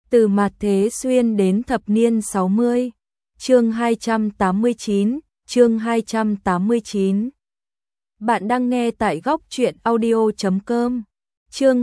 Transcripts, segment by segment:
Từ mạt thế xuyên đến thập niên 60. Chương 289, chương 289. Bạn đang nghe tại góc truyện audio.com. Chương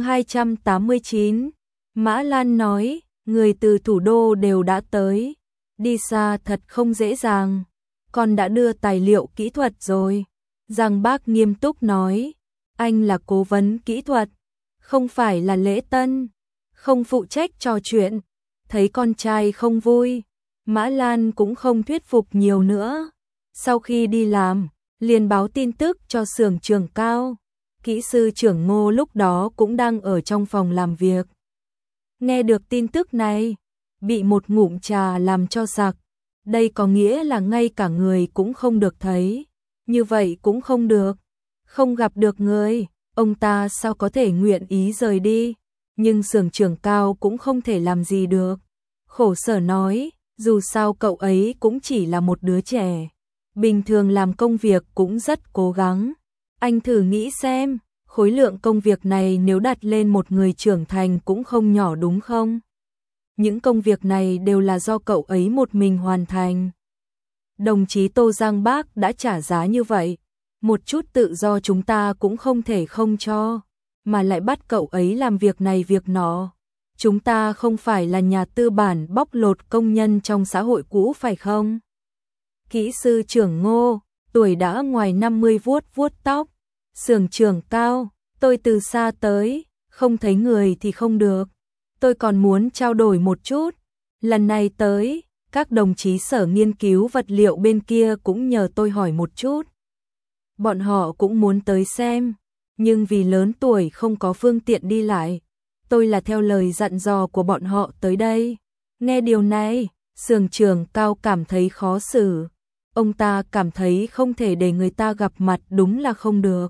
289. Mã Lan nói, người từ thủ đô đều đã tới, đi xa thật không dễ dàng, con đã đưa tài liệu kỹ thuật rồi. Giang Bác nghiêm túc nói, anh là cố vấn kỹ thuật, không phải là lễ tân, không phụ trách trò chuyện. Thấy con trai không vui, Mã Lan cũng không thuyết phục nhiều nữa. Sau khi đi làm, liền báo tin tức cho xưởng trưởng Cao. Kỹ sư trưởng Ngô lúc đó cũng đang ở trong phòng làm việc. Nghe được tin tức này, bị một ngụm trà làm cho sặc. Đây có nghĩa là ngay cả người cũng không được thấy. Như vậy cũng không được. Không gặp được người, ông ta sao có thể nguyện ý rời đi. Nhưng xưởng trưởng Cao cũng không thể làm gì được. Khổ sở nói, dù sao cậu ấy cũng chỉ là một đứa trẻ. Bình thường làm công việc cũng rất cố gắng. Anh thử nghĩ xem, khối lượng công việc này nếu đặt lên một người trưởng thành cũng không nhỏ đúng không? Những công việc này đều là do cậu ấy một mình hoàn thành. Đồng chí Tô Giang Bác đã trả giá như vậy. Một chút tự do chúng ta cũng không thể không cho, mà lại bắt cậu ấy làm việc này việc nọ. Chúng ta không phải là nhà tư bản bóc lột công nhân trong xã hội cũ phải không? Kỹ sư trưởng Ngô, tuổi đã ngoài 50 vuốt vuốt tóc. Xưởng trưởng Cao, tôi từ xa tới, không thấy người thì không được. Tôi còn muốn trao đổi một chút. Lần này tới, các đồng chí sở nghiên cứu vật liệu bên kia cũng nhờ tôi hỏi một chút. Bọn họ cũng muốn tới xem, nhưng vì lớn tuổi không có phương tiện đi lại. Tôi là theo lời dặn dò của bọn họ tới đây. Nghe điều này, xưởng trưởng Cao cảm thấy khó xử. Ông ta cảm thấy không thể để người ta gặp mặt đúng là không được.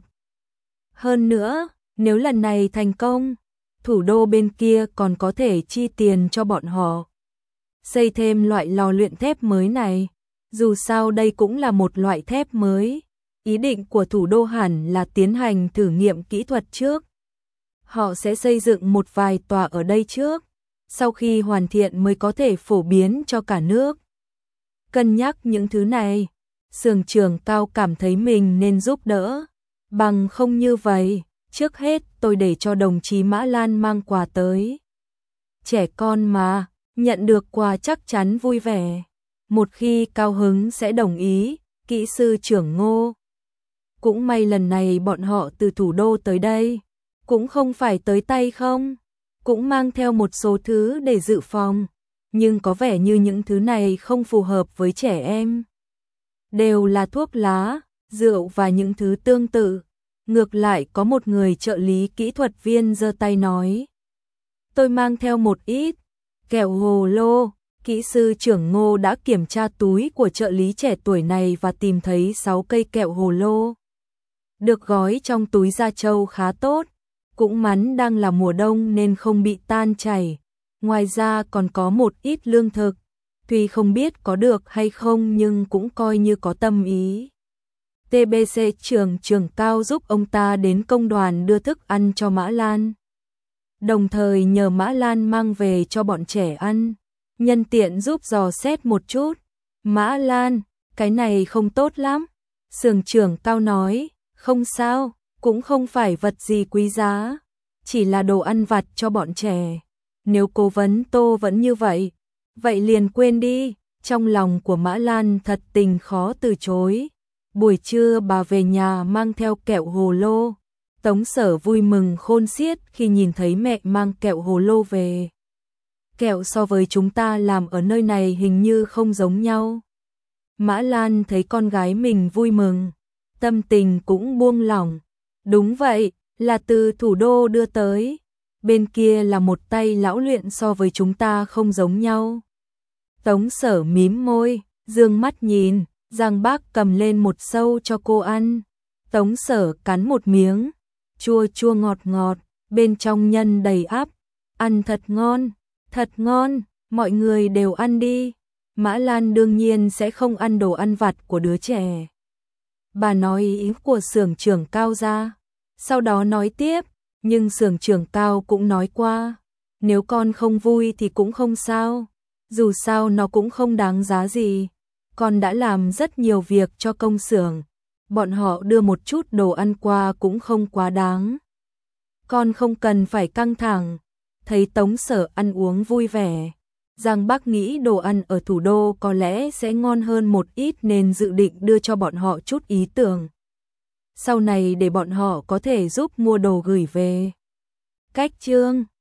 Hơn nữa, nếu lần này thành công, thủ đô bên kia còn có thể chi tiền cho bọn họ. Xây thêm loại lò luyện thép mới này. Dù sao đây cũng là một loại thép mới. Ý định của thủ đô hẳn là tiến hành thử nghiệm kỹ thuật trước. Họ sẽ xây dựng một vài tòa ở đây trước, sau khi hoàn thiện mới có thể phổ biến cho cả nước. Cân nhắc những thứ này, xưởng trưởng Cao cảm thấy mình nên giúp đỡ. Bằng không như vậy, trước hết tôi để cho đồng chí Mã Lan mang quà tới. Trẻ con mà, nhận được quà chắc chắn vui vẻ. Một khi cao hứng sẽ đồng ý, kỹ sư trưởng Ngô. Cũng may lần này bọn họ từ thủ đô tới đây, cũng không phải tới tay không, cũng mang theo một số thứ để dự phòng, nhưng có vẻ như những thứ này không phù hợp với trẻ em. Đều là thuốc lá, rượu và những thứ tương tự. Ngược lại có một người trợ lý kỹ thuật viên giơ tay nói. Tôi mang theo một ít, kẹo hồ lô. Kỹ sư trưởng Ngô đã kiểm tra túi của trợ lý trẻ tuổi này và tìm thấy 6 cây kẹo hồ lô. Được gói trong túi da trâu khá tốt, cũng mắn đang là mùa đông nên không bị tan chảy. Ngoài ra còn có một ít lương thực, tuy không biết có được hay không nhưng cũng coi như có tâm ý. TBC trưởng Cao giúp ông ta đến công đoàn đưa thức ăn cho Mã Lan. Đồng thời nhờ Mã Lan mang về cho bọn trẻ ăn, nhân tiện giúp dò xét một chút. Mã Lan, cái này không tốt lắm. Xưởng trưởng Cao nói, không sao, cũng không phải vật gì quý giá, chỉ là đồ ăn vặt cho bọn trẻ. Nếu cố vấn Tô vẫn như vậy, vậy liền quên đi. Trong lòng của Mã Lan thật tình khó từ chối. Buổi trưa bà về nhà mang theo kẹo hồ lô. Tống Sở vui mừng khôn xiết khi nhìn thấy mẹ mang kẹo hồ lô về. Kẹo so với chúng ta làm ở nơi này hình như không giống nhau. Mã Lan thấy con gái mình vui mừng, tâm tình cũng buông lỏng. Đúng vậy, là từ thủ đô đưa tới. Bên kia là một tay lão luyện so với chúng ta không giống nhau. Tống Sở mím môi, dương mắt nhìn, Giang Bác cầm lên một sâu cho cô ăn. Tống Sở cắn một miếng, chua chua ngọt ngọt, bên trong nhân đầy ắp. Ăn thật ngon, mọi người đều ăn đi. Mã Lan đương nhiên sẽ không ăn đồ ăn vặt của đứa trẻ. Bà nói ý của xưởng trưởng Cao ra, sau đó nói tiếp, nhưng xưởng trưởng Cao cũng nói qua, nếu con không vui thì cũng không sao, dù sao nó cũng không đáng giá gì. Con đã làm rất nhiều việc cho công xưởng, bọn họ đưa một chút đồ ăn qua cũng không quá đáng. Con không cần phải căng thẳng. Thấy Tống Sở ăn uống vui vẻ, Giang Bắc nghĩ đồ ăn ở thủ đô có lẽ sẽ ngon hơn một ít nên dự định đưa cho bọn họ chút ý tưởng. Sau này để bọn họ có thể giúp mua đồ gửi về. Cách chương